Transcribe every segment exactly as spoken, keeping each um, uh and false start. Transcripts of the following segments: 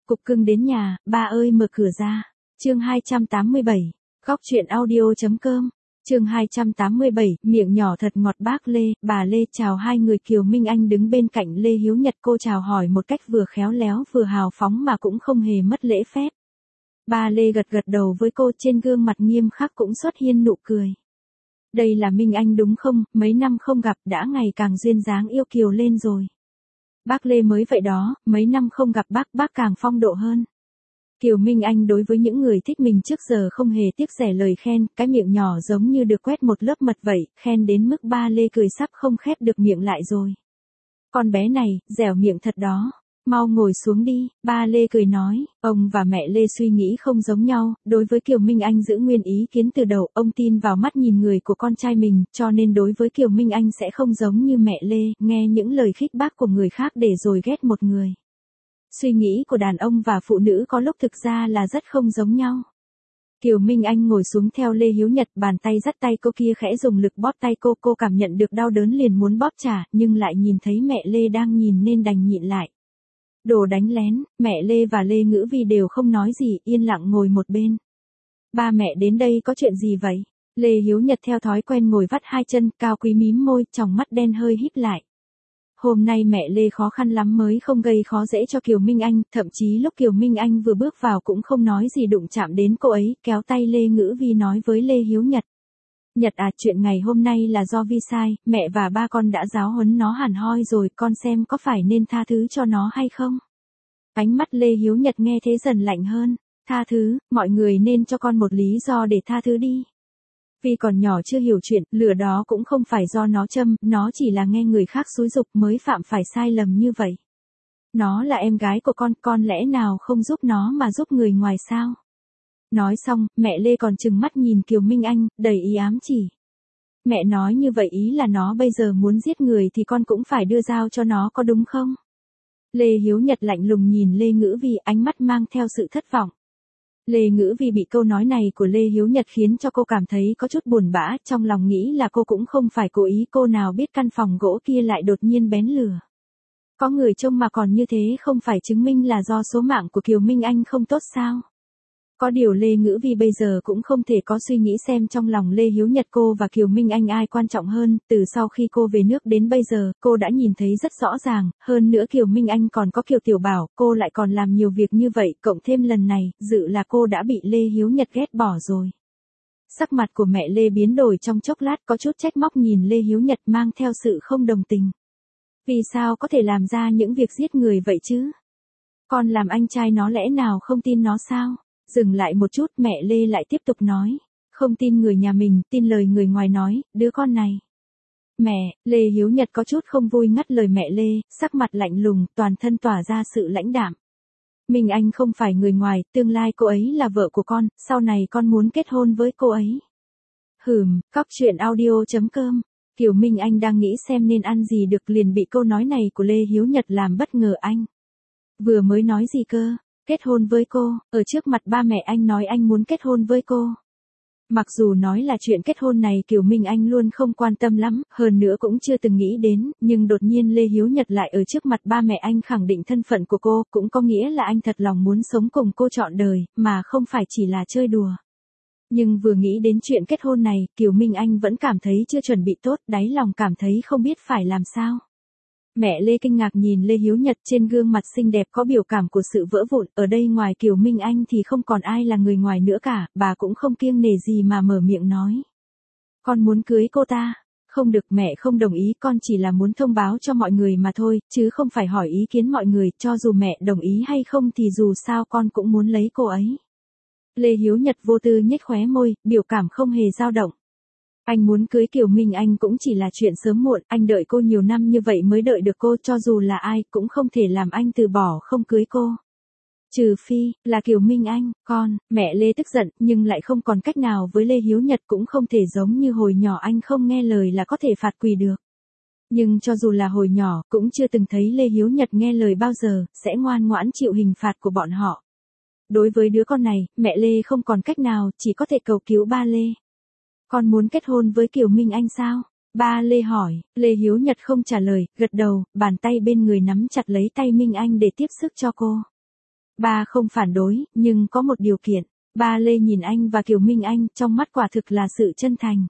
Cục cưng đến nhà, ba ơi mở cửa ra. Chương hai trăm tám mươi bảy. Góc truyện audio.com. Chương hai trăm tám mươi bảy, miệng nhỏ thật ngọt bác Lê, bà Lê chào hai người. Kiều Minh Anh đứng bên cạnh Lê Hiếu Nhật, cô chào hỏi một cách vừa khéo léo vừa hào phóng mà cũng không hề mất lễ phép. Bà Lê gật gật đầu với cô, trên gương mặt nghiêm khắc cũng xuất hiện nụ cười. Đây là Minh Anh đúng không, mấy năm không gặp đã ngày càng duyên dáng yêu kiều lên rồi. Bác Lê mới vậy đó, mấy năm không gặp bác, bác càng phong độ hơn. Kiều Minh Anh đối với những người thích mình trước giờ không hề tiếc rẻ lời khen, cái miệng nhỏ giống như được quét một lớp mật vậy, khen đến mức ba Lê cười sắp không khép được miệng lại rồi. Con bé này, dẻo miệng thật đó, mau ngồi xuống đi, ba Lê cười nói. Ông và mẹ Lê suy nghĩ không giống nhau, đối với Kiều Minh Anh giữ nguyên ý kiến từ đầu, ông tin vào mắt nhìn người của con trai mình, cho nên đối với Kiều Minh Anh sẽ không giống như mẹ Lê, nghe những lời khích bác của người khác để rồi ghét một người. Suy nghĩ của đàn ông và phụ nữ có lúc thực ra là rất không giống nhau. Kiều Minh Anh ngồi xuống theo Lê Hiếu Nhật, bàn tay dắt tay cô kia khẽ dùng lực bóp tay cô, cô cảm nhận được đau đớn liền muốn bóp trả, nhưng lại nhìn thấy mẹ Lê đang nhìn nên đành nhịn lại. Đồ đánh lén, mẹ Lê và Lê Ngữ Vi đều không nói gì, yên lặng ngồi một bên. Ba mẹ đến đây có chuyện gì vậy? Lê Hiếu Nhật theo thói quen ngồi vắt hai chân, cao quý mím môi, tròng mắt đen hơi híp lại. Hôm nay mẹ Lê khó khăn lắm mới không gây khó dễ cho Kiều Minh Anh, thậm chí lúc Kiều Minh Anh vừa bước vào cũng không nói gì đụng chạm đến cô ấy, kéo tay Lê Ngữ Vi nói với Lê Hiếu Nhật. Nhật à, chuyện ngày hôm nay là do Vi sai, mẹ và ba con đã giáo huấn nó hẳn hoi rồi, con xem có phải nên tha thứ cho nó hay không? Ánh mắt Lê Hiếu Nhật nghe thế dần lạnh hơn. Tha thứ, mọi người nên cho con một lý do để tha thứ đi. Vì còn nhỏ chưa hiểu chuyện, lửa đó cũng không phải do nó châm, nó chỉ là nghe người khác xúi giục mới phạm phải sai lầm như vậy. Nó là em gái của con, con lẽ nào không giúp nó mà giúp người ngoài sao? Nói xong, mẹ Lê còn trừng mắt nhìn Kiều Minh Anh, đầy ý ám chỉ. Mẹ nói như vậy ý là nó bây giờ muốn giết người thì con cũng phải đưa dao cho nó có đúng không? Lê Hiếu Nhật lạnh lùng nhìn Lê Ngữ Vi, ánh mắt mang theo sự thất vọng. Lê Ngữ Vi bị câu nói này của Lê Hiếu Nhật khiến cho cô cảm thấy có chút buồn bã, trong lòng nghĩ là cô cũng không phải cố ý, cô nào biết căn phòng gỗ kia lại đột nhiên bén lửa. Có người trông mà còn như thế không phải chứng minh là do số mạng của Kiều Minh Anh không tốt sao? Có điều Lê Ngữ Vi bây giờ cũng không thể có suy nghĩ xem trong lòng Lê Hiếu Nhật cô và Kiều Minh Anh ai quan trọng hơn, từ sau khi cô về nước đến bây giờ, cô đã nhìn thấy rất rõ ràng, hơn nữa Kiều Minh Anh còn có Kiều Tiểu Bảo, cô lại còn làm nhiều việc như vậy, cộng thêm lần này, dự là cô đã bị Lê Hiếu Nhật ghét bỏ rồi. Sắc mặt của mẹ Lê biến đổi trong chốc lát, có chút trách móc nhìn Lê Hiếu Nhật mang theo sự không đồng tình. Vì sao có thể làm ra những việc giết người vậy chứ? Con làm anh trai nó lẽ nào không tin nó sao? Dừng lại một chút, mẹ Lê lại tiếp tục nói. Không tin người nhà mình, tin lời người ngoài nói, đứa con này. Mẹ, Lê Hiếu Nhật có chút không vui ngắt lời mẹ Lê, sắc mặt lạnh lùng, toàn thân tỏa ra sự lãnh đạm. Minh Anh không phải người ngoài, tương lai cô ấy là vợ của con, sau này con muốn kết hôn với cô ấy. Hừm, góc truyện audio.com. Kiều Minh Anh đang nghĩ xem nên ăn gì được liền bị câu nói này của Lê Hiếu Nhật làm bất ngờ. Anh vừa mới nói gì cơ? Kết hôn với cô, ở trước mặt ba mẹ anh nói anh muốn kết hôn với cô. Mặc dù nói là chuyện kết hôn này Kiều Minh Anh luôn không quan tâm lắm, hơn nữa cũng chưa từng nghĩ đến, nhưng đột nhiên Lê Hiếu Nhật lại ở trước mặt ba mẹ anh khẳng định thân phận của cô, cũng có nghĩa là anh thật lòng muốn sống cùng cô trọn đời, mà không phải chỉ là chơi đùa. Nhưng vừa nghĩ đến chuyện kết hôn này, Kiều Minh Anh vẫn cảm thấy chưa chuẩn bị tốt, đáy lòng cảm thấy không biết phải làm sao. Mẹ Lê kinh ngạc nhìn Lê Hiếu Nhật, trên gương mặt xinh đẹp có biểu cảm của sự vỡ vụn, ở đây ngoài Kiều Minh Anh thì không còn ai là người ngoài nữa cả, bà cũng không kiêng nể gì mà mở miệng nói. Con muốn cưới cô ta? Không được, mẹ không đồng ý, con chỉ là muốn thông báo cho mọi người mà thôi, chứ không phải hỏi ý kiến mọi người, cho dù mẹ đồng ý hay không thì dù sao con cũng muốn lấy cô ấy. Lê Hiếu Nhật vô tư nhếch khóe môi, biểu cảm không hề dao động. Anh muốn cưới Kiều Minh Anh cũng chỉ là chuyện sớm muộn, anh đợi cô nhiều năm như vậy mới đợi được cô, cho dù là ai cũng không thể làm anh từ bỏ không cưới cô. Trừ phi, là Kiều Minh Anh, con, mẹ Lê tức giận, nhưng lại không còn cách nào với Lê Hiếu Nhật, cũng không thể giống như hồi nhỏ anh không nghe lời là có thể phạt quỳ được. Nhưng cho dù là hồi nhỏ, cũng chưa từng thấy Lê Hiếu Nhật nghe lời bao giờ, sẽ ngoan ngoãn chịu hình phạt của bọn họ. Đối với đứa con này, mẹ Lê không còn cách nào, chỉ có thể cầu cứu ba Lê. Con muốn kết hôn với Kiều Minh Anh sao? Ba Lê hỏi, Lê Hiếu Nhật không trả lời, gật đầu, bàn tay bên người nắm chặt lấy tay Minh Anh để tiếp sức cho cô. Ba không phản đối, nhưng có một điều kiện. Ba Lê nhìn anh và Kiều Minh Anh, trong mắt quả thực là sự chân thành.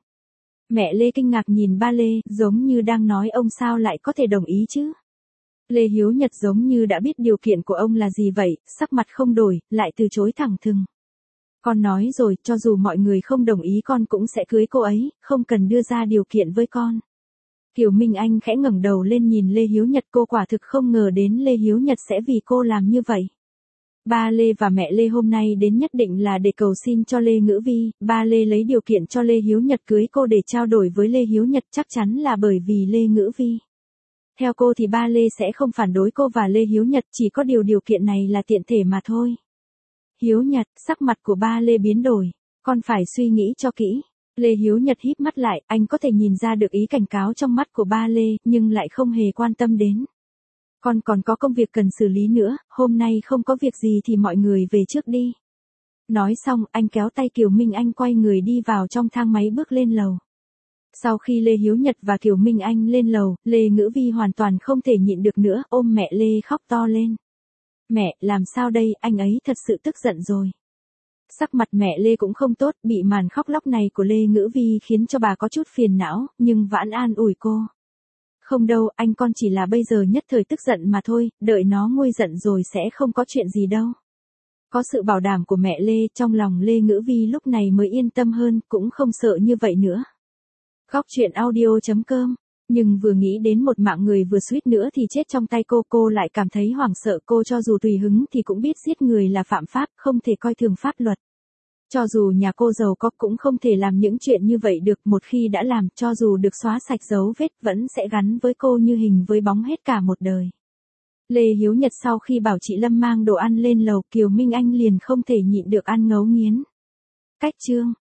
Mẹ Lê kinh ngạc nhìn ba Lê, giống như đang nói ông sao lại có thể đồng ý chứ. Lê Hiếu Nhật giống như đã biết điều kiện của ông là gì vậy, sắc mặt không đổi, lại từ chối thẳng thừng. Con nói rồi, cho dù mọi người không đồng ý con cũng sẽ cưới cô ấy, không cần đưa ra điều kiện với con. Kiều Minh Anh khẽ ngẩng đầu lên nhìn Lê Hiếu Nhật, cô quả thực không ngờ đến Lê Hiếu Nhật sẽ vì cô làm như vậy. Ba Lê và mẹ Lê hôm nay đến nhất định là để cầu xin cho Lê Ngữ Vi, ba Lê lấy điều kiện cho Lê Hiếu Nhật cưới cô để trao đổi với Lê Hiếu Nhật, chắc chắn là bởi vì Lê Ngữ Vi. Theo cô thì ba Lê sẽ không phản đối cô và Lê Hiếu Nhật, chỉ có điều điều kiện này là tiện thể mà thôi. Hiếu Nhật, sắc mặt của ba Lê biến đổi, con phải suy nghĩ cho kỹ. Lê Hiếu Nhật híp mắt lại, anh có thể nhìn ra được ý cảnh cáo trong mắt của ba Lê, nhưng lại không hề quan tâm đến. Con còn có công việc cần xử lý nữa, hôm nay không có việc gì thì mọi người về trước đi. Nói xong, anh kéo tay Kiều Minh Anh quay người đi vào trong thang máy bước lên lầu. Sau khi Lê Hiếu Nhật và Kiều Minh Anh lên lầu, Lê Ngữ Vi hoàn toàn không thể nhịn được nữa, ôm mẹ Lê khóc to lên. Mẹ, làm sao đây, anh ấy thật sự tức giận rồi. Sắc mặt mẹ Lê cũng không tốt, bị màn khóc lóc này của Lê Ngữ Vi khiến cho bà có chút phiền não, nhưng vẫn an ủi cô. Không đâu, anh con chỉ là bây giờ nhất thời tức giận mà thôi, đợi nó nguôi giận rồi sẽ không có chuyện gì đâu. Có sự bảo đảm của mẹ Lê, trong lòng Lê Ngữ Vi lúc này mới yên tâm hơn, cũng không sợ như vậy nữa. Góc truyện audio chấm com. Nhưng vừa nghĩ đến một mạng người vừa suýt nữa thì chết trong tay cô, cô lại cảm thấy hoảng sợ. Cô cho dù tùy hứng thì cũng biết giết người là phạm pháp, không thể coi thường pháp luật. Cho dù nhà cô giàu có cũng không thể làm những chuyện như vậy được, một khi đã làm, cho dù được xóa sạch dấu vết vẫn sẽ gắn với cô như hình với bóng hết cả một đời. Lê Hiếu Nhật sau khi bảo chị Lâm mang đồ ăn lên lầu, Kiều Minh Anh liền không thể nhịn được ăn ngấu nghiến. Cách chương